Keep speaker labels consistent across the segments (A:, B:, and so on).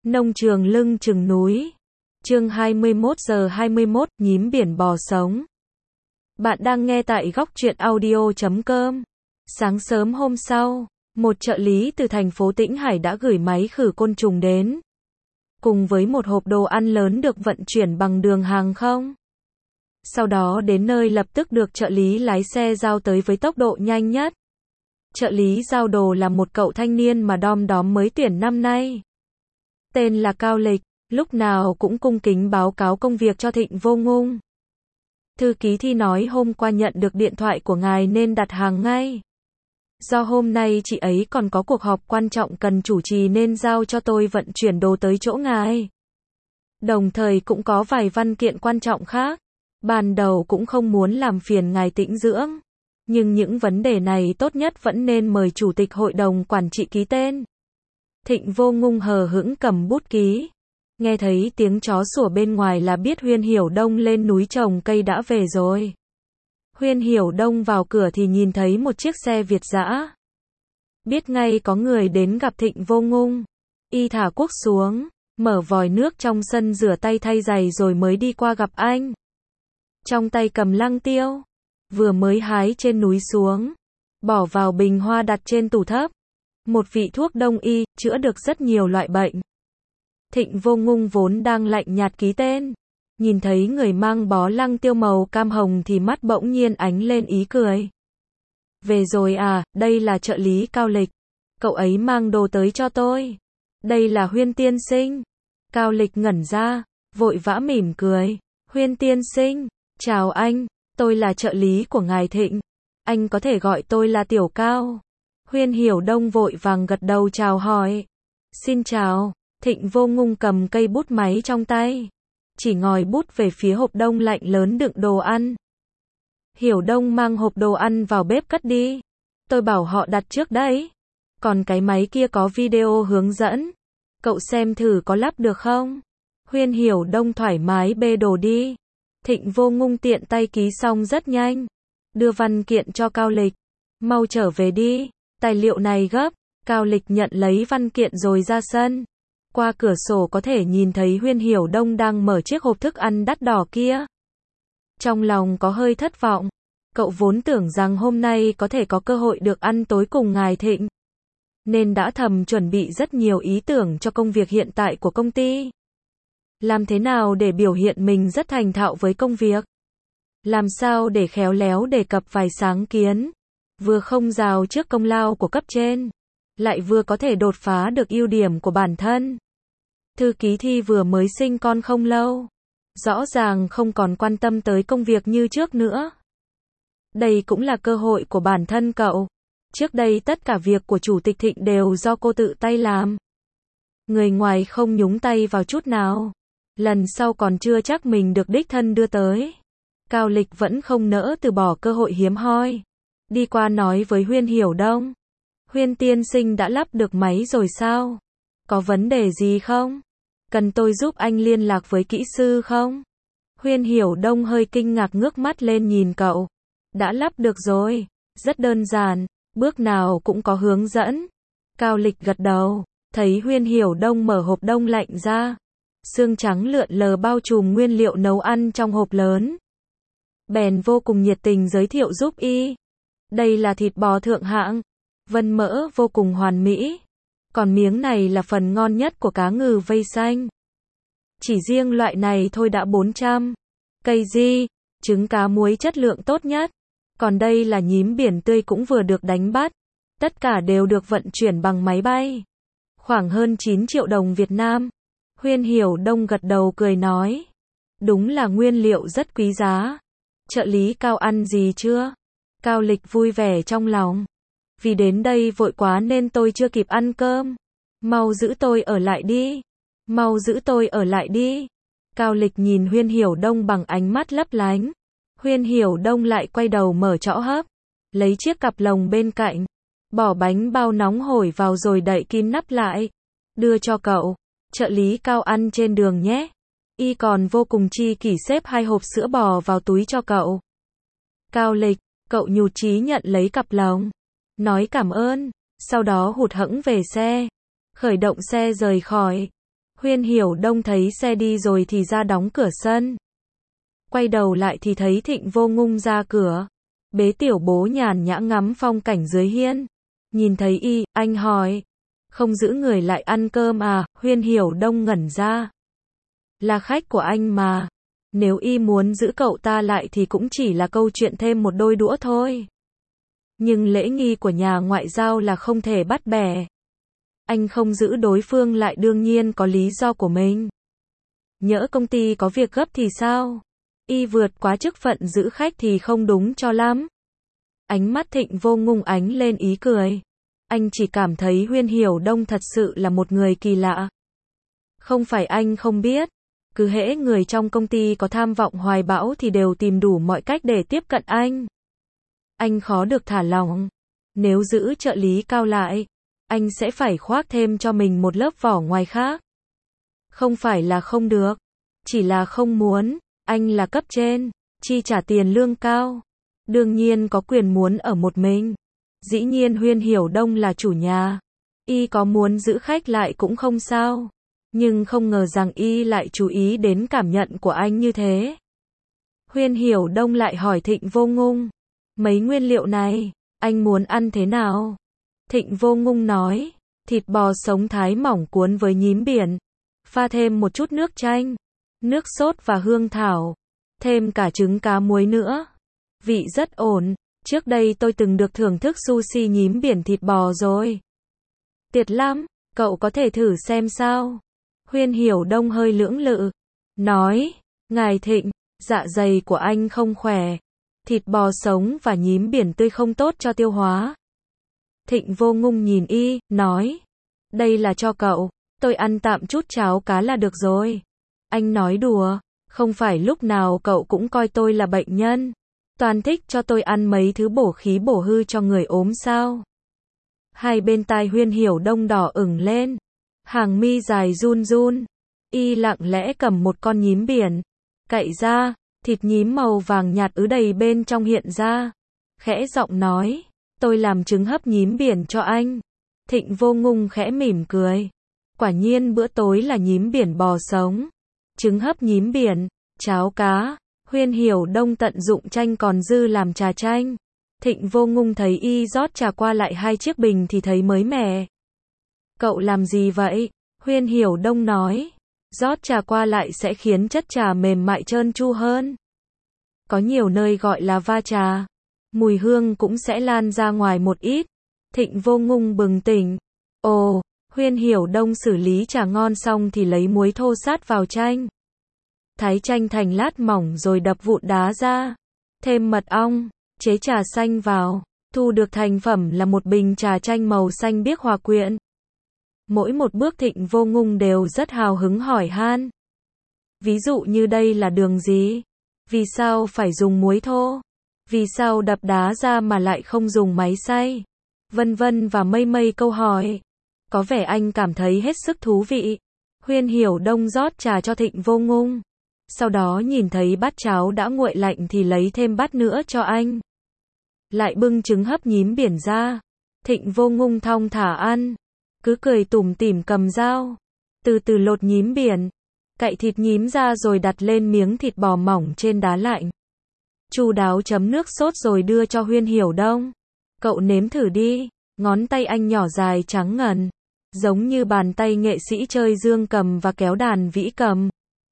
A: Nông trường lưng chừng núi. Chương 21:21, nhím biển bò sống. Bạn đang nghe tại góc truyện audio.com. Sáng sớm hôm sau, một trợ lý từ thành phố Tĩnh Hải đã gửi máy khử côn trùng đến, cùng với một hộp đồ ăn lớn được vận chuyển bằng đường hàng không. Sau đó đến nơi lập tức được trợ lý lái xe giao tới với tốc độ nhanh nhất. Trợ lý giao đồ là một cậu thanh niên mà đom đóm mới tuyển năm nay. Tên là Cao Lịch, lúc nào cũng cung kính báo cáo công việc cho Thịnh Vô Ngung. Thư ký Thi nói hôm qua nhận được điện thoại của ngài nên đặt hàng ngay. Do hôm nay chị ấy còn có cuộc họp quan trọng cần chủ trì nên giao cho tôi vận chuyển đồ tới chỗ ngài. Đồng thời cũng có vài văn kiện quan trọng khác. Ban đầu cũng không muốn làm phiền ngài tĩnh dưỡng. Nhưng những vấn đề này tốt nhất vẫn nên mời chủ tịch hội đồng quản trị ký tên. Thịnh Vô Ngung hờ hững cầm bút ký. Nghe thấy tiếng chó sủa bên ngoài là biết Huyên Hiểu Đông lên núi trồng cây đã về rồi. Huyên Hiểu Đông vào cửa thì nhìn thấy một chiếc xe Việt dã. Biết ngay có người đến gặp Thịnh Vô Ngung. Y thả cuốc xuống, mở vòi nước trong sân rửa tay thay giày rồi mới đi qua gặp anh. Trong tay cầm lăng tiêu, vừa mới hái trên núi xuống, bỏ vào bình hoa đặt trên tủ thấp. Một vị thuốc đông y, chữa được rất nhiều loại bệnh. Thịnh Vô Ngung vốn đang lạnh nhạt ký tên. Nhìn thấy người mang bó lăng tiêu màu cam hồng thì mắt bỗng nhiên ánh lên ý cười. Về rồi à, đây là trợ lý Cao Lịch. Cậu ấy mang đồ tới cho tôi. Đây là Huyên tiên sinh. Cao Lịch ngẩn ra, vội vã mỉm cười. Huyên tiên sinh, chào anh, tôi là trợ lý của ngài Thịnh. Anh có thể gọi tôi là Tiểu Cao. Huyên Hiểu Đông vội vàng gật đầu chào hỏi. Xin chào. Thịnh Vô Ngung cầm cây bút máy trong tay, chỉ ngòi bút về phía hộp đông lạnh lớn đựng đồ ăn. Hiểu Đông mang hộp đồ ăn vào bếp cất đi. Tôi bảo họ đặt trước đấy. Còn cái máy kia có video hướng dẫn. Cậu xem thử có lắp được không? Huyên Hiểu Đông thoải mái bê đồ đi. Thịnh Vô Ngung tiện tay ký xong rất nhanh. Đưa văn kiện cho Cao Lịch. Mau trở về đi. Tài liệu này gấp. Cao Lịch nhận lấy văn kiện rồi ra sân. Qua cửa sổ có thể nhìn thấy Huyên Hiểu Đông đang mở chiếc hộp thức ăn đắt đỏ kia. Trong lòng có hơi thất vọng. Cậu vốn tưởng rằng hôm nay có thể có cơ hội được ăn tối cùng ngài Thịnh, nên đã thầm chuẩn bị rất nhiều ý tưởng cho công việc hiện tại của công ty. Làm thế nào để biểu hiện mình rất thành thạo với công việc? Làm sao để khéo léo đề cập vài sáng kiến, vừa không rào trước công lao của cấp trên, lại vừa có thể đột phá được ưu điểm của bản thân. Thư ký Thi vừa mới sinh con không lâu, rõ ràng không còn quan tâm tới công việc như trước nữa. Đây cũng là cơ hội của bản thân cậu. Trước đây tất cả việc của chủ tịch Thịnh đều do cô tự tay làm. Người ngoài không nhúng tay vào chút nào. Lần sau còn chưa chắc mình được đích thân đưa tới. Cao Lịch vẫn không nỡ từ bỏ cơ hội hiếm hoi. Đi qua nói với Huyên Hiểu Đông. Huyên tiên sinh đã lắp được máy rồi sao? Có vấn đề gì không? Cần tôi giúp anh liên lạc với kỹ sư không? Huyên Hiểu Đông hơi kinh ngạc ngước mắt lên nhìn cậu. Đã lắp được rồi. Rất đơn giản. Bước nào cũng có hướng dẫn. Cao Lịch gật đầu. Thấy Huyên Hiểu Đông mở hộp đông lạnh ra. Xương trắng lượn lờ bao trùm nguyên liệu nấu ăn trong hộp lớn. Bèn vô cùng nhiệt tình giới thiệu giúp y. Đây là thịt bò thượng hạng. Vân mỡ vô cùng hoàn mỹ. Còn miếng này là phần ngon nhất của cá ngừ vây xanh. Chỉ riêng loại này thôi đã 400 cây di, trứng cá muối chất lượng tốt nhất. Còn đây là nhím biển tươi cũng vừa được đánh bắt. Tất cả đều được vận chuyển bằng máy bay. Khoảng hơn 9 triệu đồng Việt Nam. Huyên Hiểu Đông gật đầu cười nói. Đúng là nguyên liệu rất quý giá. Trợ lý Cao ăn gì chưa? Cao Lịch vui vẻ trong lòng. Vì đến đây vội quá nên tôi chưa kịp ăn cơm. Mau giữ tôi ở lại đi. Mau giữ tôi ở lại đi. Cao Lịch nhìn Huyên Hiểu Đông bằng ánh mắt lấp lánh. Huyên Hiểu Đông lại quay đầu mở chõ hấp. Lấy chiếc cặp lồng bên cạnh. Bỏ bánh bao nóng hổi vào rồi đậy kín nắp lại. Đưa cho cậu. Trợ lý Cao ăn trên đường nhé. Y còn vô cùng chi kỷ xếp 2 hộp sữa bò vào túi cho cậu. Cao Lịch, cậu nhụt chí nhận lấy cặp lồng. Nói cảm ơn. Sau đó hụt hẫng về xe. Khởi động xe rời khỏi. Huyên Hiểu Đông thấy xe đi rồi thì ra đóng cửa sân. Quay đầu lại thì thấy Thịnh Vô Ngung ra cửa. Bế tiểu bố nhàn nhã ngắm phong cảnh dưới hiên. Nhìn thấy y, anh hỏi. Không giữ người lại ăn cơm à? Huyên Hiểu Đông ngẩn ra. Là khách của anh mà. Nếu y muốn giữ cậu ta lại thì cũng chỉ là câu chuyện thêm một đôi đũa thôi. Nhưng lễ nghi của nhà ngoại giao là không thể bắt bẻ. Anh không giữ đối phương lại đương nhiên có lý do của mình. Nhỡ công ty có việc gấp thì sao? Y vượt quá chức phận giữ khách thì không đúng cho lắm. Ánh mắt Thịnh Vô Ngung ánh lên ý cười. Anh chỉ cảm thấy Huyên Hiểu Đông thật sự là một người kỳ lạ. Không phải anh không biết. Cứ hễ người trong công ty có tham vọng hoài bão thì đều tìm đủ mọi cách để tiếp cận anh. Anh khó được thả lỏng. Nếu giữ trợ lý cao lại, anh sẽ phải khoác thêm cho mình một lớp vỏ ngoài khác. Không phải là không được, chỉ là không muốn. Anh là cấp trên, chi trả tiền lương cao. Đương nhiên có quyền muốn ở một mình. Dĩ nhiên Huyên Hiểu Đông là chủ nhà. Y có muốn giữ khách lại cũng không sao. Nhưng không ngờ rằng y lại chú ý đến cảm nhận của anh như thế. Huyên Hiểu Đông lại hỏi Thịnh Vô Ngung. Mấy nguyên liệu này, anh muốn ăn thế nào? Thịnh Vô Ngung nói. Thịt bò sống thái mỏng cuốn với nhím biển. Pha thêm một chút nước chanh, nước sốt và hương thảo. Thêm cả trứng cá muối nữa. Vị rất ổn. Trước đây tôi từng được thưởng thức sushi nhím biển thịt bò rồi. Tuyệt lắm, cậu có thể thử xem sao? Huyên Hiểu Đông hơi lưỡng lự. Nói, ngài Thịnh, dạ dày của anh không khỏe. Thịt bò sống và nhím biển tươi không tốt cho tiêu hóa. Thịnh Vô Ngung nhìn y, nói. Đây là cho cậu, tôi ăn tạm chút cháo cá là được rồi. Anh nói đùa, không phải lúc nào cậu cũng coi tôi là bệnh nhân. Toàn thích cho tôi ăn mấy thứ bổ khí bổ hư cho người ốm sao? Hai bên tai Huyên Hiểu Đông đỏ ửng lên. Hàng mi dài run run. Y lặng lẽ cầm một con nhím biển. Cậy ra, thịt nhím màu vàng nhạt ứ đầy bên trong hiện ra. Khẽ giọng nói, tôi làm trứng hấp nhím biển cho anh. Thịnh Vô Ngung khẽ mỉm cười. Quả nhiên bữa tối là nhím biển bò sống. Trứng hấp nhím biển, cháo cá. Huyên Hiểu Đông tận dụng chanh còn dư làm trà chanh. Thịnh Vô Ngung thấy y rót trà qua lại 2 chiếc bình thì thấy mới mẻ. Cậu làm gì vậy? Huyên Hiểu Đông nói. Rót trà qua lại sẽ khiến chất trà mềm mại trơn tru hơn. Có nhiều nơi gọi là va trà. Mùi hương cũng sẽ lan ra ngoài một ít. Thịnh Vô Ngung bừng tỉnh. Ồ, Huyên Hiểu Đông xử lý trà ngon xong thì lấy muối thô sát vào chanh. Thái chanh thành lát mỏng rồi đập vụn đá ra. Thêm mật ong, chế trà xanh vào. Thu được thành phẩm là một bình trà chanh màu xanh biếc hòa quyện. Mỗi một bước Thịnh Vô Ngung đều rất hào hứng hỏi han. Ví dụ như đây là đường gì? Vì sao phải dùng muối thô? Vì sao đập đá ra mà lại không dùng máy xay? Vân vân và mây mây câu hỏi. Có vẻ anh cảm thấy hết sức thú vị. Huyên Hiểu Đông rót trà cho Thịnh Vô Ngung. Sau đó nhìn thấy bát cháo đã nguội lạnh thì lấy thêm bát nữa cho anh. Lại bưng trứng hấp nhím biển ra. Thịnh Vô Ngung thong thả ăn. Cứ cười tủm tỉm cầm dao. Từ từ lột nhím biển. Cậy thịt nhím ra rồi đặt lên miếng thịt bò mỏng trên đá lạnh. Chu đáo chấm nước sốt rồi đưa cho Huyên Hiểu Đông. Cậu nếm thử đi. Ngón tay anh nhỏ dài trắng ngần. Giống như bàn tay nghệ sĩ chơi dương cầm và kéo đàn vĩ cầm.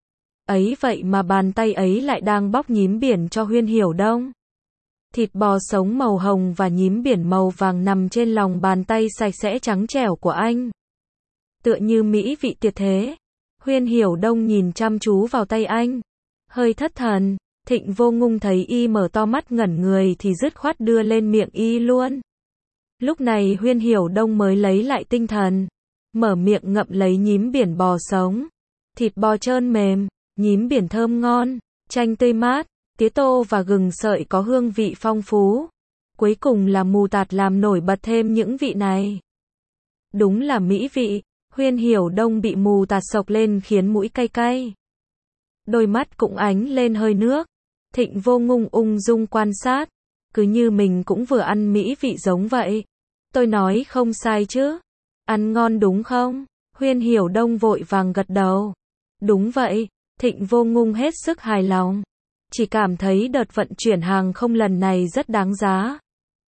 A: Ấy vậy mà bàn tay ấy lại đang bóc nhím biển cho Huyên Hiểu Đông. Thịt bò sống màu hồng và nhím biển màu vàng nằm trên lòng bàn tay sạch sẽ trắng trẻo của anh. Tựa như mỹ vị tuyệt thế. Huyên Hiểu Đông nhìn chăm chú vào tay anh. Hơi thất thần. Thịnh Vô Ngung thấy y mở to mắt ngẩn người thì dứt khoát đưa lên miệng y luôn. Lúc này Huyên Hiểu Đông mới lấy lại tinh thần. Mở miệng ngậm lấy nhím biển bò sống. Thịt bò trơn mềm, nhím biển thơm ngon, chanh tươi mát, tía tô và gừng sợi có hương vị phong phú. Cuối cùng là mù tạt làm nổi bật thêm những vị này. Đúng là mỹ vị. Huyên Hiểu Đông bị mù tạt sộc lên khiến mũi cay cay. Đôi mắt cũng ánh lên hơi nước. Thịnh Vô Ngung ung dung quan sát. Cứ như mình cũng vừa ăn mỹ vị giống vậy. Tôi nói không sai chứ. Ăn ngon đúng không? Huyên Hiểu Đông vội vàng gật đầu. Đúng vậy, Thịnh Vô Ngung hết sức hài lòng. Chỉ cảm thấy đợt vận chuyển hàng không lần này rất đáng giá.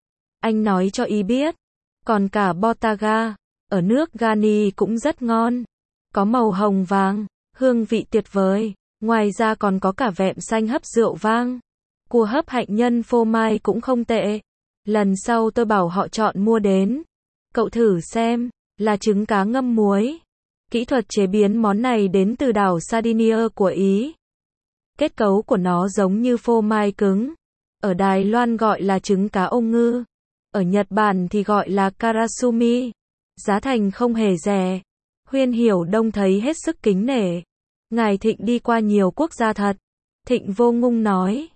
A: Anh nói cho y biết, còn cả Botaga, ở nước Ghani cũng rất ngon. Có màu hồng vàng, hương vị tuyệt vời. Ngoài ra còn có cả vẹm xanh hấp rượu vang. Cua hấp hạnh nhân phô mai cũng không tệ. Lần sau tôi bảo họ chọn mua đến. Cậu thử xem, là trứng cá ngâm muối. Kỹ thuật chế biến món này đến từ đảo Sardinia của Ý. Kết cấu của nó giống như phô mai cứng. Ở Đài Loan gọi là trứng cá ông ngư. Ở Nhật Bản thì gọi là karasumi. Giá thành không hề rẻ. Huyên Hiểu Đông thấy hết sức kính nể. Ngài Thịnh đi qua nhiều quốc gia thật. Thịnh Vô Ngung nói,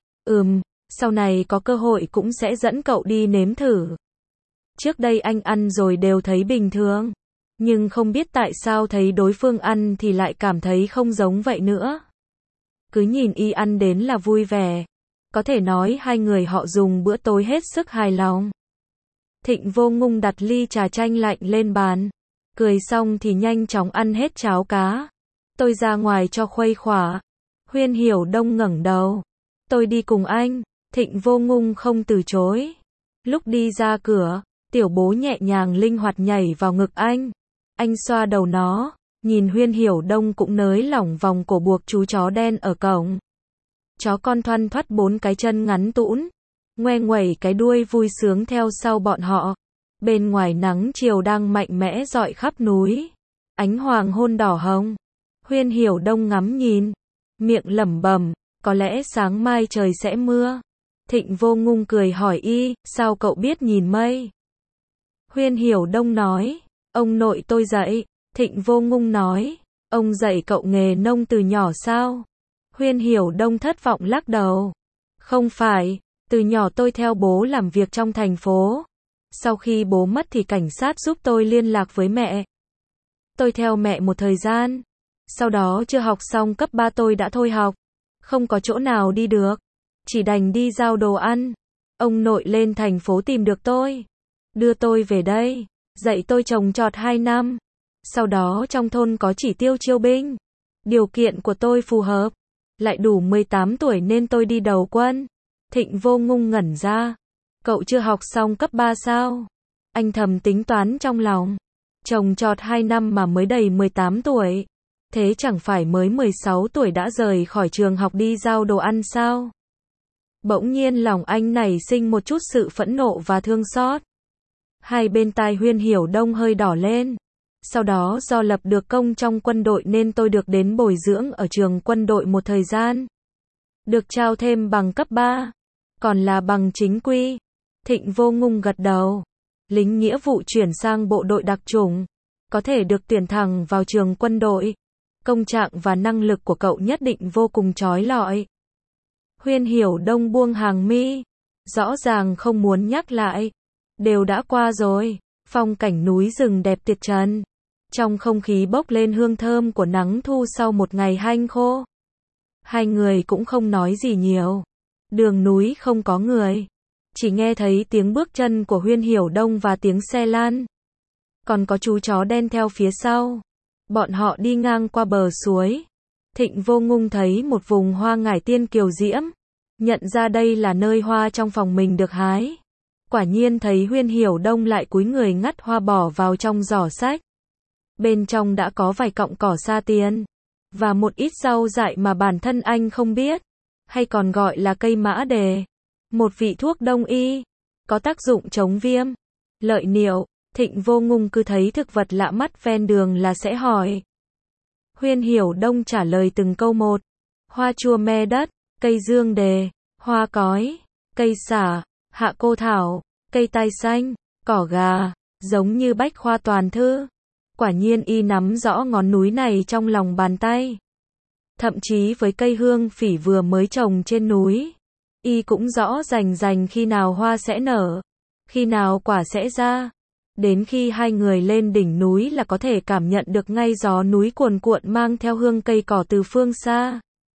A: sau này có cơ hội cũng sẽ dẫn cậu đi nếm thử. Trước đây anh ăn rồi đều thấy bình thường. Nhưng không biết tại sao thấy đối phương ăn thì lại cảm thấy không giống vậy nữa. Cứ nhìn y ăn đến là vui vẻ. Có thể nói hai người họ dùng bữa tối hết sức hài lòng. Thịnh Vô Ngung đặt ly trà chanh lạnh lên bàn. Cười xong thì nhanh chóng ăn hết cháo cá. Tôi ra ngoài cho khuây khỏa. Huyên Hiểu Đông ngẩng đầu. Tôi đi cùng anh. Thịnh Vô Ngung không từ chối. Lúc đi ra cửa, tiểu bố nhẹ nhàng linh hoạt nhảy vào ngực anh. Anh xoa đầu nó, nhìn Huyên Hiểu Đông cũng nới lỏng vòng cổ buộc chú chó đen ở cổng. Chó con thoăn thoắt 4 cái chân ngắn tũn, ngoe nguẩy cái đuôi vui sướng theo sau bọn họ. Bên ngoài nắng chiều đang mạnh mẽ rọi khắp núi. Ánh hoàng hôn đỏ hồng. Huyên Hiểu Đông ngắm nhìn, miệng lẩm bẩm, có lẽ sáng mai trời sẽ mưa. Thịnh Vô Ngung cười hỏi y, sao cậu biết nhìn mây? Huyên Hiểu Đông nói, ông nội tôi dạy. Thịnh Vô Ngung nói, ông dạy cậu nghề nông từ nhỏ sao? Huyên Hiểu Đông thất vọng lắc đầu. Không phải, từ nhỏ tôi theo bố làm việc trong thành phố. Sau khi bố mất thì cảnh sát giúp tôi liên lạc với mẹ. Tôi theo mẹ một thời gian. Sau đó chưa học xong cấp 3 tôi đã thôi học. Không có chỗ nào đi được. Chỉ đành đi giao đồ ăn. Ông nội lên thành phố tìm được tôi. Đưa tôi về đây. Dạy tôi trồng trọt 2 năm. Sau đó trong thôn có chỉ tiêu chiêu binh. Điều kiện của tôi phù hợp. Lại đủ 18 tuổi nên tôi đi đầu quân. Thịnh Vô Ngung ngẩn ra. Cậu chưa học xong cấp 3 sao? Anh thầm tính toán trong lòng. Trồng trọt 2 năm mà mới đầy 18 tuổi. Thế chẳng phải mới 16 tuổi đã rời khỏi trường học đi giao đồ ăn sao? Bỗng nhiên lòng anh nảy sinh một chút sự phẫn nộ và thương xót. Hai bên tai Huyên Hiểu Đông hơi đỏ lên. Sau đó do lập được công trong quân đội nên tôi được đến bồi dưỡng ở trường quân đội một thời gian. Được trao thêm bằng cấp 3. Còn là bằng chính quy. Thịnh Vô Ngung gật đầu. Lính nghĩa vụ chuyển sang bộ đội đặc chủng. Có thể được tuyển thẳng vào trường quân đội. Công trạng và năng lực của cậu nhất định vô cùng chói lọi. Huyên Hiểu Đông buông hàng mi. Rõ ràng không muốn nhắc lại. Đều đã qua rồi. Phong cảnh núi rừng đẹp tuyệt trần. Trong không khí bốc lên hương thơm của nắng thu sau một ngày hanh khô. Hai người cũng không nói gì nhiều. Đường núi không có người. Chỉ nghe thấy tiếng bước chân của Huyên Hiểu Đông và tiếng xe lan. Còn có chú chó đen theo phía sau. Bọn họ đi ngang qua bờ suối. Thịnh Vô Ngung thấy một vùng hoa ngải tiên kiều diễm. Nhận ra đây là nơi hoa trong phòng mình được hái. Quả nhiên thấy Huyên Hiểu Đông lại cúi người ngắt hoa bỏ vào trong giỏ sách. Bên trong đã có vài cọng cỏ sa tiên. Và một ít rau dại mà bản thân anh không biết. Hay còn gọi là cây mã đề. Một vị thuốc đông y. Có tác dụng chống viêm. Lợi niệu. Thịnh Vô Ngung cứ thấy thực vật lạ mắt ven đường là sẽ hỏi. Huyên Hiểu Đông trả lời từng câu một. Hoa chua me đất. Cây dương đề. Hoa cói. Cây xả. Hạ cô thảo. Cây tai xanh. Cỏ gà. Giống như bách khoa toàn thư. Quả nhiên y nắm rõ ngón núi này trong lòng bàn tay. Thậm chí với cây hương phỉ vừa mới trồng trên núi. Y cũng rõ rành khi nào hoa sẽ nở. Khi nào quả sẽ ra. Đến khi hai người lên đỉnh núi là có thể cảm nhận được ngay gió núi cuồn cuộn mang theo hương cây cỏ từ phương xa.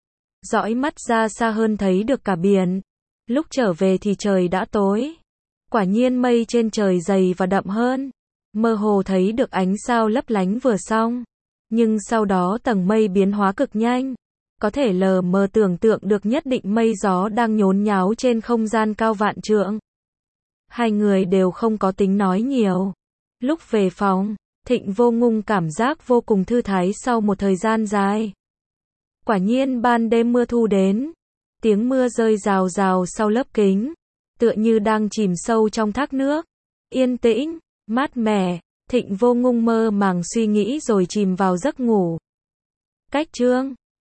A: Dõi mắt ra xa hơn thấy được cả biển. Lúc trở về thì trời đã tối. Quả nhiên mây trên trời dày và đậm hơn. mơ hồ thấy được ánh sao lấp lánh vừa xong. Nhưng sau đó tầng mây biến hóa cực nhanh. Có thể lờ mờ tưởng tượng được nhất định mây gió đang nhốn nháo trên không gian cao vạn trượng. Hai người đều không có tính nói nhiều. Lúc về phòng, Thịnh Vô Ngung cảm giác vô cùng thư thái sau một thời gian dài. Quả nhiên ban đêm mưa thu đến. Tiếng mưa rơi rào rào sau lớp kính. Tựa như đang chìm sâu trong thác nước. Yên tĩnh, mát mẻ. Thịnh Vô Ngung mơ màng suy nghĩ rồi chìm vào giấc ngủ. Cách chương